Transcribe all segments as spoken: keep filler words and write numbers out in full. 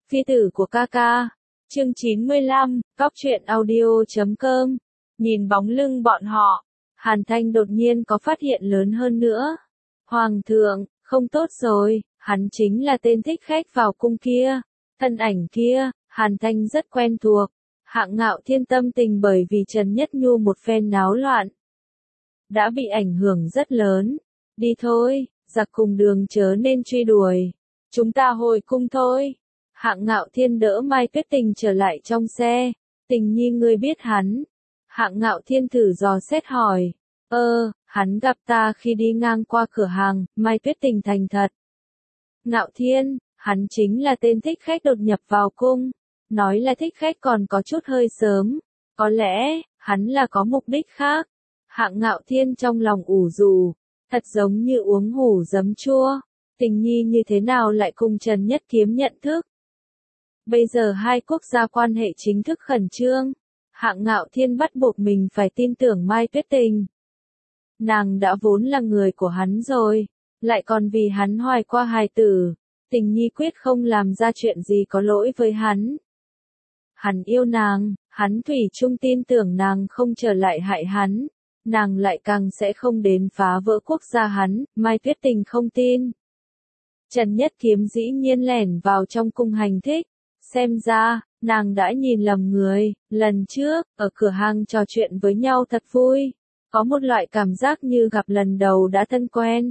Phi tử của ca ca. Chương chín mươi lăm, cóc truyện audio chấm com. Nhìn bóng lưng bọn họ, Hàn Thanh đột nhiên có phát hiện lớn hơn nữa. Hoàng thượng, không tốt rồi, hắn chính là tên thích khách vào cung kia. Thân ảnh kia, Hàn Thanh rất quen thuộc. Hạng Ngạo Thiên tâm tình bởi vì Trần Nhất Nhu một phen náo loạn, đã bị ảnh hưởng rất lớn. Đi thôi, giặc cùng đường chớ nên truy đuổi. Chúng ta hồi cung thôi. Hạng Ngạo Thiên đỡ Mai Tuyết Tình trở lại trong xe. Tình nhi ngươi biết hắn. Hạng Ngạo Thiên thử dò xét hỏi. Ơ, hắn gặp ta khi đi ngang qua cửa hàng. Mai Tuyết Tình thành thật. Ngạo Thiên, hắn chính là tên thích khách đột nhập vào cung. Nói là thích khách còn có chút hơi sớm. Có lẽ, hắn là có mục đích khác. Hạng Ngạo Thiên trong lòng ủ rũ. Thật giống như uống hủ giấm chua. Tình nhi như thế nào lại cùng Trần Nhất Kiếm nhận thức? Bây giờ hai quốc gia quan hệ chính thức khẩn trương. Hạng Ngạo Thiên bắt buộc mình phải tin tưởng Mai Tuyết Tình. Nàng đã vốn là người của hắn rồi. Lại còn vì hắn hoài qua hài tử. Tình nhi quyết không làm ra chuyện gì có lỗi với hắn. Hắn yêu nàng, hắn thủy chung tin tưởng nàng không trở lại hại hắn. Nàng lại càng sẽ không đến phá vỡ quốc gia hắn. Mai Tuyết Tình không tin. Trần Nhất Kiếm dĩ nhiên lẻn vào trong cung hành thích. Xem ra, nàng đã nhìn lầm người. Lần trước, ở cửa hàng trò chuyện với nhau thật vui. Có một loại cảm giác như gặp lần đầu đã thân quen.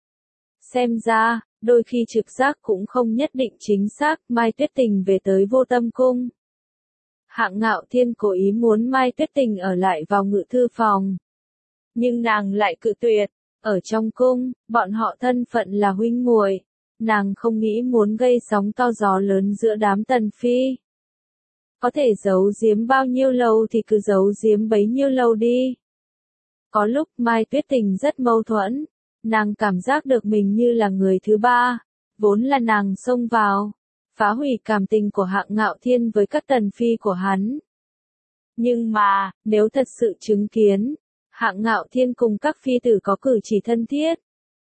Xem ra, đôi khi trực giác cũng không nhất định chính xác. Mai Tuyết Tình về tới Vô Tâm Cung. Hạng Ngạo Thiên cố ý muốn Mai Tuyết Tình ở lại vào ngự thư phòng. Nhưng nàng lại cự tuyệt. Ở trong cung, bọn họ thân phận là huynh muội. Nàng không nghĩ muốn gây sóng to gió lớn giữa đám tần phi. Có thể giấu giếm bao nhiêu lâu thì cứ giấu giếm bấy nhiêu lâu đi. Có lúc Mai Tuyết Tình rất mâu thuẫn. Nàng cảm giác được mình như là người thứ ba. Vốn là nàng xông vào. Phá hủy cảm tình của Hạng Ngạo Thiên với các tần phi của hắn. Nhưng mà, nếu thật sự chứng kiến, Hạng Ngạo Thiên cùng các phi tử có cử chỉ thân thiết.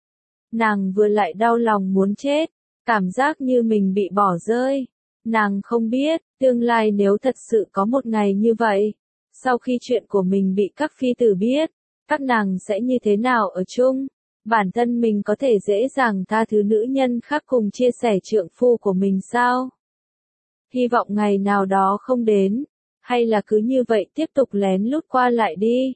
Nàng vừa lại đau lòng muốn chết, cảm giác như mình bị bỏ rơi. Nàng không biết, tương lai nếu thật sự có một ngày như vậy, sau khi chuyện của mình bị các phi tử biết, các nàng sẽ như thế nào ở chung. Bản thân mình có thể dễ dàng tha thứ nữ nhân khác cùng chia sẻ trượng phu của mình sao? Hy vọng ngày nào đó không đến, hay là cứ như vậy tiếp tục lén lút qua lại đi.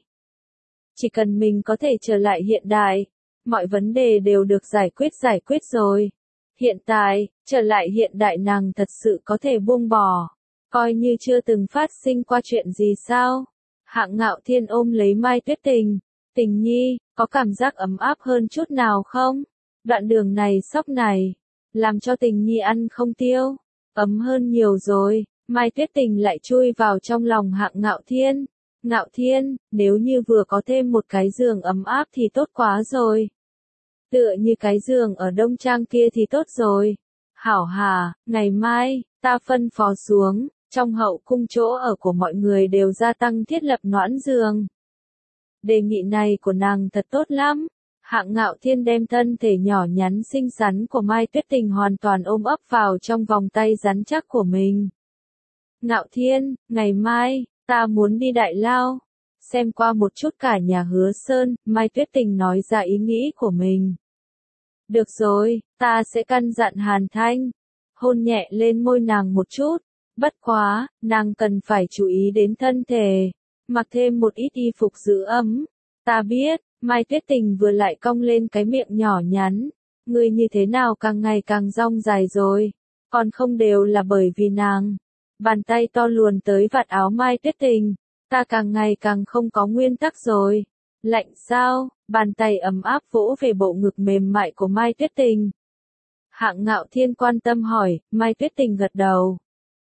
Chỉ cần mình có thể trở lại hiện đại, mọi vấn đề đều được giải quyết giải quyết rồi. Hiện tại, trở lại hiện đại nàng thật sự có thể buông bỏ, coi như chưa từng phát sinh qua chuyện gì sao? Hạng Ngạo Thiên ôm lấy Mai Tuyết Tình. Tình nhi, có cảm giác ấm áp hơn chút nào không? Đoạn đường này sóc này, làm cho Tình nhi ăn không tiêu. Ấm hơn nhiều rồi. Mai Tuyết Tình lại chui vào trong lòng Hạng Ngạo Thiên. Ngạo Thiên, nếu như vừa có thêm một cái giường ấm áp thì tốt quá rồi. Tựa như cái giường ở Đông Trang kia thì tốt rồi. Hảo hà, ngày mai, ta phân phó xuống, trong hậu cung chỗ ở của mọi người đều gia tăng thiết lập noãn giường. Đề nghị này của nàng thật tốt lắm. Hạng Ngạo Thiên đem thân thể nhỏ nhắn xinh xắn của Mai Tuyết Tình hoàn toàn ôm ấp vào trong vòng tay rắn chắc của mình. Ngạo Thiên, ngày mai, ta muốn đi Đại Lao, xem qua một chút cả nhà Hứa Sơn. Mai Tuyết Tình nói ra ý nghĩ của mình. Được rồi, ta sẽ căn dặn Hàn Thanh. Hôn nhẹ lên môi nàng một chút. Bất quá, nàng cần phải chú ý đến thân thể. Mặc thêm một ít y phục giữ ấm. Ta biết, Mai Tuyết Tình vừa lại cong lên cái miệng nhỏ nhắn. Ngươi như thế nào càng ngày càng rong dài rồi. Còn không đều là bởi vì nàng. Bàn tay to luồn tới vạt áo Mai Tuyết Tình. Ta càng ngày càng không có nguyên tắc rồi. Lạnh sao? Bàn tay ấm áp vỗ về bộ ngực mềm mại của Mai Tuyết Tình. Hạng Ngạo Thiên quan tâm hỏi. Mai Tuyết Tình gật đầu.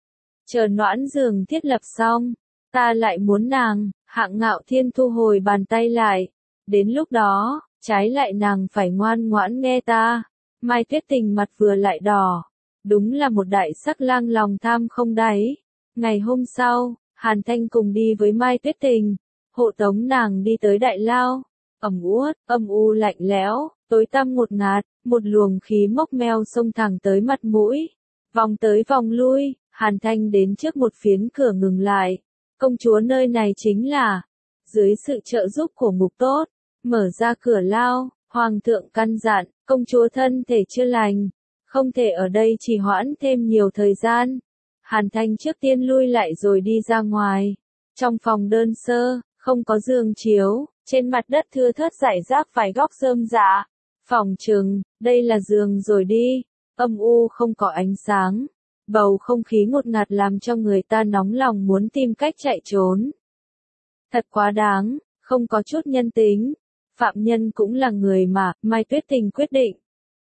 Chờ noãn giường thiết lập xong, ta lại muốn nàng. Hạng Ngạo Thiên thu hồi bàn tay lại. Đến lúc đó, trái lại nàng phải ngoan ngoãn nghe ta. Mai Tuyết Tình mặt vừa lại đỏ. Đúng là một đại sắc lang lòng tham không đáy. Ngày hôm sau, Hàn Thanh cùng đi với Mai Tuyết Tình, hộ tống nàng đi tới Đại Lao. Ẩm uất, âm u lạnh lẽo, tối tăm ngột ngạt, một luồng khí mốc meo xông thẳng tới mặt mũi. Vòng tới vòng lui, Hàn Thanh đến trước một phiến cửa ngừng lại. Công chúa nơi này chính là, dưới sự trợ giúp của Ngục Tốt, mở ra cửa lao, Hoàng thượng căn dặn, công chúa thân thể chưa lành, không thể ở đây trì hoãn thêm nhiều thời gian. Hàn Thanh trước tiên lui lại rồi đi ra ngoài. Trong phòng đơn sơ, không có giường chiếu, trên mặt đất thưa thớt rải rác vài góc rơm rạ. Phòng trừng, đây là giường rồi đi, âm u không có ánh sáng. Bầu không khí ngột ngạt làm cho người ta nóng lòng muốn tìm cách chạy trốn. Thật quá đáng, không có chút nhân tính. Phạm nhân cũng là người mà, Mai Tuyết Tình quyết định.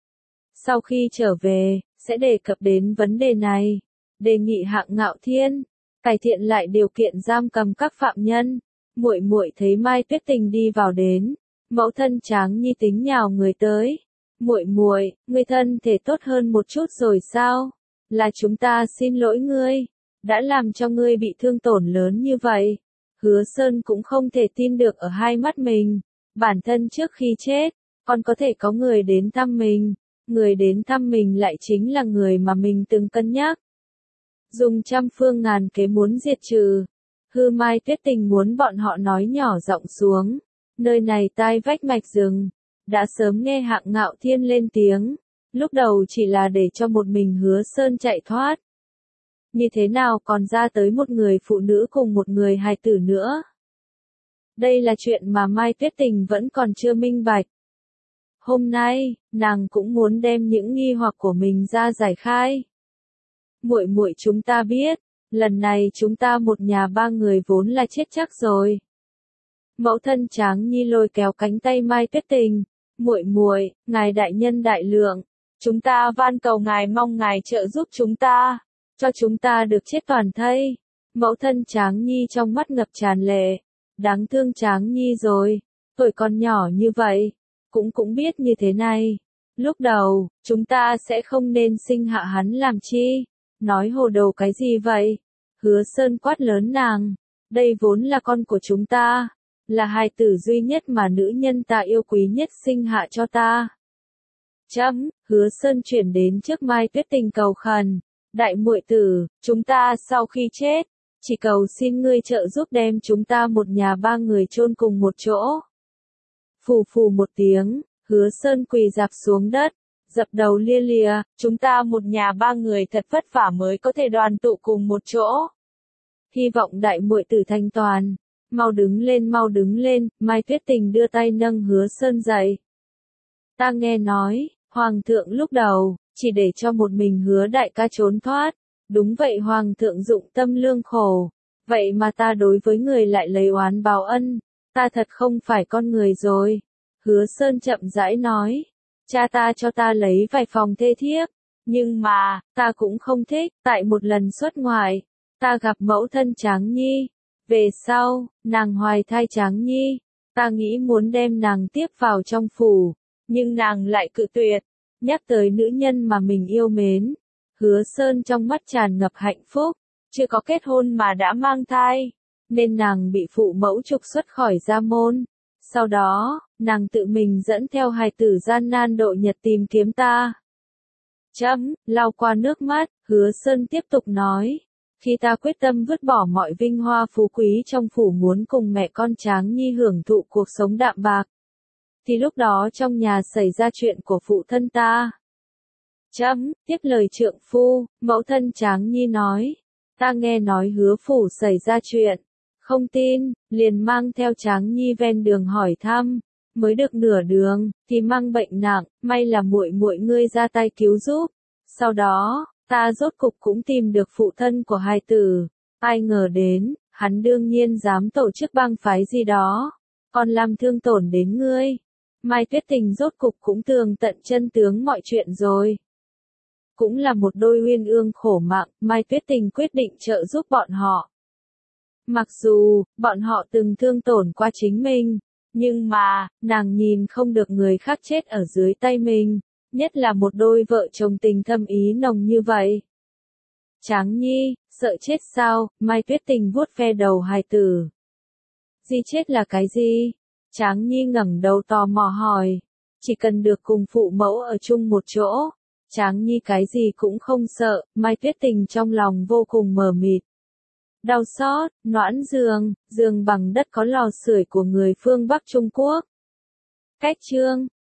Sau khi trở về, sẽ đề cập đến vấn đề này. Đề nghị Hạng Ngạo Thiên cải thiện lại điều kiện giam cầm các phạm nhân. Muội muội thấy Mai Tuyết Tình đi vào đến, mẫu thân Tráng Nhi tính nhào người tới. Muội muội, ngươi thân thể tốt hơn một chút rồi sao? Là chúng ta xin lỗi ngươi, đã làm cho ngươi bị thương tổn lớn như vậy. Hứa Sơn cũng không thể tin được ở hai mắt mình. Bản thân trước khi chết, còn có thể có người đến thăm mình. Người đến thăm mình lại chính là người mà mình từng cân nhắc. Dùng trăm phương ngàn kế muốn diệt trừ. Hư Mai Tuyết Tình muốn bọn họ nói nhỏ giọng xuống. Nơi này tai vách mạch rừng. Đã sớm nghe Hạng Ngạo Thiên lên tiếng. Lúc đầu chỉ là để cho một mình Hứa Sơn chạy thoát. Như thế nào còn ra tới một người phụ nữ cùng một người hài tử nữa. Đây là chuyện mà Mai Tuyết Tình vẫn còn chưa minh bạch. Hôm nay, nàng cũng muốn đem những nghi hoặc của mình ra giải khai. Muội muội chúng ta biết, lần này chúng ta một nhà ba người vốn là chết chắc rồi. Mẫu thân Tráng Nhi lôi kéo cánh tay Mai Tuyết Tình, muội muội, ngài đại nhân đại lượng, chúng ta van cầu ngài mong ngài trợ giúp chúng ta, cho chúng ta được chết toàn thây. Mẫu thân Tráng Nhi trong mắt ngập tràn lệ, đáng thương Tráng Nhi rồi, tuổi còn nhỏ như vậy, cũng cũng biết như thế này. Lúc đầu, chúng ta sẽ không nên sinh hạ hắn làm chi, nói hồ đồ cái gì vậy? Hứa Sơn quát lớn nàng, đây vốn là con của chúng ta, là hài tử duy nhất mà nữ nhân ta yêu quý nhất sinh hạ cho ta. Chấm, Hứa Sơn chuyển đến trước Mai Tuyết Tình cầu khẩn, đại muội tử, chúng ta sau khi chết, chỉ cầu xin ngươi trợ giúp đem chúng ta một nhà ba người chôn cùng một chỗ. Phù phù một tiếng, Hứa Sơn quỳ rạp xuống đất, dập đầu lia lịa, chúng ta một nhà ba người thật vất vả mới có thể đoàn tụ cùng một chỗ. Hy vọng đại muội tử thanh toàn, mau đứng lên mau đứng lên, Mai Tuyết Tình đưa tay nâng Hứa Sơn dậy. Ta nghe nói, Hoàng thượng lúc đầu, chỉ để cho một mình Hứa đại ca trốn thoát, đúng vậy Hoàng thượng dụng tâm lương khổ, vậy mà ta đối với người lại lấy oán báo ân, ta thật không phải con người rồi. Hứa Sơn chậm rãi nói, cha ta cho ta lấy vài phòng thê thiếp, nhưng mà, ta cũng không thích, tại một lần xuất ngoại, ta gặp mẫu thân Tráng Nhi, về sau, nàng hoài thai Tráng Nhi, ta nghĩ muốn đem nàng tiếp vào trong phủ, nhưng nàng lại cự tuyệt, nhắc tới nữ nhân mà mình yêu mến. Hứa Sơn trong mắt tràn ngập hạnh phúc, chưa có kết hôn mà đã mang thai, nên nàng bị phụ mẫu trục xuất khỏi gia môn. Sau đó, nàng tự mình dẫn theo hài tử gian nan độ nhật tìm kiếm ta. Chấm, lau qua nước mắt, Hứa Sơn tiếp tục nói, khi ta quyết tâm vứt bỏ mọi vinh hoa phú quý trong phủ muốn cùng mẹ con Tráng Nhi hưởng thụ cuộc sống đạm bạc, thì lúc đó trong nhà xảy ra chuyện của phụ thân ta. Chấm, tiếp lời trượng phu, mẫu thân Tráng Nhi nói, ta nghe nói Hứa phủ xảy ra chuyện, không tin, liền mang theo Tráng Nhi ven đường hỏi thăm, mới được nửa đường, thì mang bệnh nặng, may là muội muội ngươi ra tay cứu giúp. Sau đó, ta rốt cục cũng tìm được phụ thân của hài tử, ai ngờ đến, hắn đương nhiên dám tổ chức bang phái gì đó, còn làm thương tổn đến ngươi. Mai Tuyết Tình rốt cục cũng tường tận chân tướng mọi chuyện rồi. Cũng là một đôi uyên ương khổ mạng, Mai Tuyết Tình quyết định trợ giúp bọn họ. Mặc dù, bọn họ từng thương tổn qua chính mình, nhưng mà, nàng nhìn không được người khác chết ở dưới tay mình, nhất là một đôi vợ chồng tình thâm ý nồng như vậy. Tráng Nhi, sợ chết sao? Mai Tuyết Tình vuốt ve đầu hài tử. Gì chết là cái gì? Tráng Nhi ngẩng đầu tò mò hỏi. Chỉ cần được cùng phụ mẫu ở chung một chỗ, Tráng Nhi cái gì cũng không sợ, Mai Tuyết Tình trong lòng vô cùng mờ mịt. Đau xót, noãn giường, giường bằng đất có lò sưởi của người phương Bắc Trung Quốc. Cách chương